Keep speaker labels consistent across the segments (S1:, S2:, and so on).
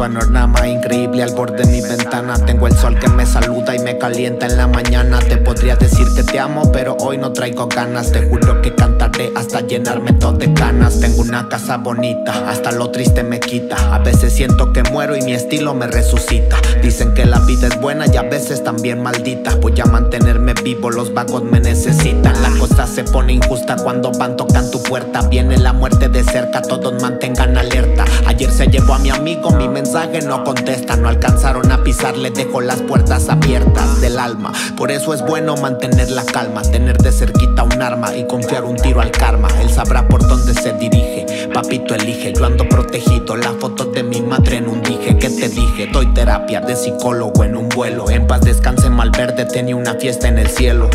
S1: panorama increíble al borde de mi ventana. Tengo el sol que me saluda y me calienta en la mañana. Te podría decir que te amo, pero hoy no traigo ganas. Te juro que cantaré hasta llenarme todo de ganas. Tengo una casa bonita, hasta lo triste me quita. A veces siento que muero y mi estilo me resucita. Dicen que la vida es buena y a veces también maldita. Voy a mantenerme vivo, los vagos me necesitan. La cosa se pone injusta cuando van, tocan tu puerta. Viene la muerte de cerca, todos mantengan alerta. Ayer se llevó a mi amigo, mi mensaje no contesta. No alcanzaron a pisarle, dejo las puertas abiertas del alma. Por eso es bueno mantener la calma, tener de cerquita un arma y confiar un tiro al karma. Él sabrá por dónde se dirige, papito elige. Yo ando protegido, la foto de mi madre en un dije. ¿Qué te dije? Doy terapia de psicólogo en un vuelo. En paz descanse Malverde, tenía una fiesta en el cielo.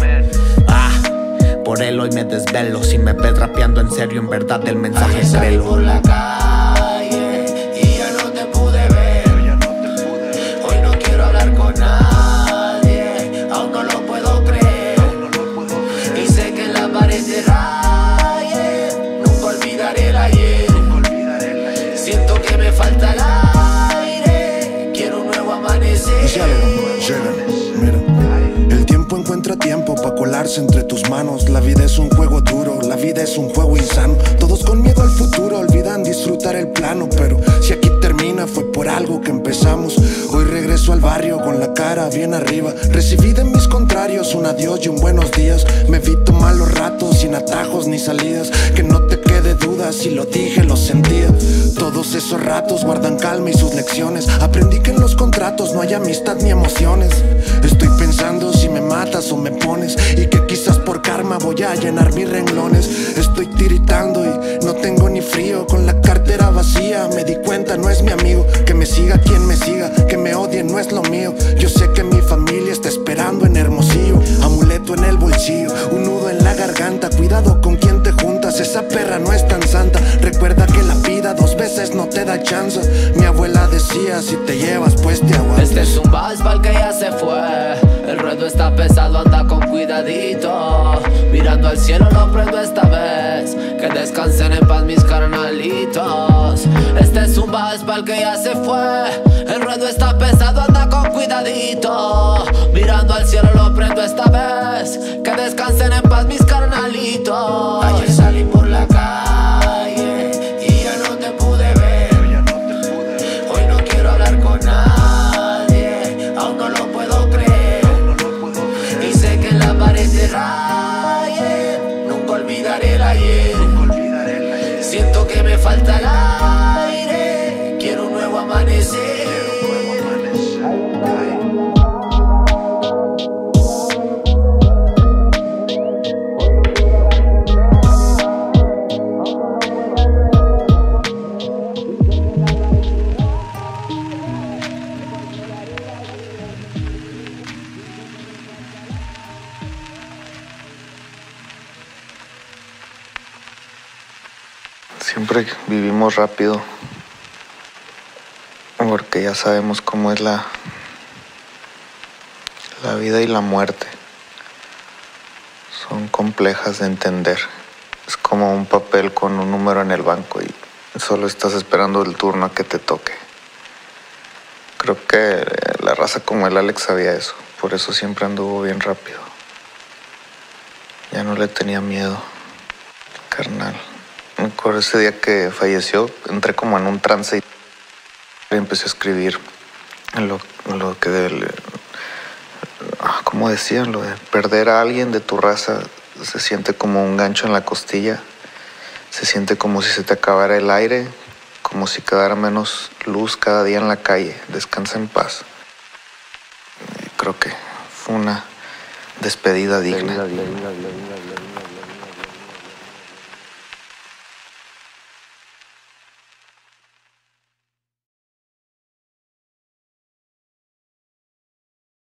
S1: Por él hoy me desvelo. Si me ves rapeando en serio, en verdad el mensaje es
S2: salí por la calle y ya no te pude ver. Hoy no quiero hablar con nadie, aún no lo puedo creer. Y sé que en la pared de raye nunca olvidaré el ayer. Siento que me falta el aire, quiero un nuevo amanecer.
S3: Llegan, mira. El tiempo encuentra tiempo pa' colarse entre tus manos. La vida es un juego duro, la vida es un juego insano. Todos con miedo al futuro olvidan disfrutar el plano. Pero si aquí termina fue por algo que empezamos. Hoy regreso al barrio con la cara bien arriba. Recibí de mis contrarios un adiós y un buenos días. Me evito malos ratos sin atajos ni salidas. Que no te quede duda, si lo dije lo sentía. Todos esos ratos guardan calma y sus lecciones. Aprendí que en los contratos no hay amistad ni emociones. Estoy pensando si me matas o me pones, y que quizás por karma voy a llenar mis renglones. Estoy tiritando y no tengo ni frío, con la cartera vacía. Me di cuenta, no es mi amigo. Que me siga quien me siga, que me odie no es lo mío. Yo sé que mi familia está esperando en Hermosillo. Amuleto en el bolsillo, un nudo en la garganta. Cuidado con quien te juntas, esa perra no es tan santa. Recuerda que la vida dos veces no te da chance. Mi abuela decía, si te llevas pues te aguantas.
S2: Este es un vals pa'l que ya se fue. El ruedo está pesado, anda con cuidadito. Mirando al cielo lo prendo esta vez. Que descansen en paz mis carnalitos. Este es un vals pa'l que ya se fue. El ruedo está pesado, anda con cuidadito. Mirando al cielo lo prendo esta vez. Que descansen en paz mis carnalitos. Ayer salí por la calle y ya no te pude ver. Hoy no quiero hablar con nadie, aún no lo puedo creer. Y sé que en la pared de raye nunca olvidaré el ayer. Siento que me falta el aire, quiero un nuevo amanecer.
S4: Siempre vivimos rápido porque ya sabemos cómo es la vida y la muerte. Son complejas de entender. Es como un papel con un número en el banco y solo estás esperando el turno a que te toque. Creo que la raza como el Alex sabía eso, por eso siempre anduvo bien rápido. Ya no le tenía miedo, carnal. Me acuerdo ese día que falleció, entré como en un trance y empecé a escribir lo que como decían, lo de perder a alguien de tu raza se siente como un gancho en la costilla, se siente como si se te acabara el aire, como si quedara menos luz cada día en la calle. Descansa en paz. Creo que fue una despedida digna.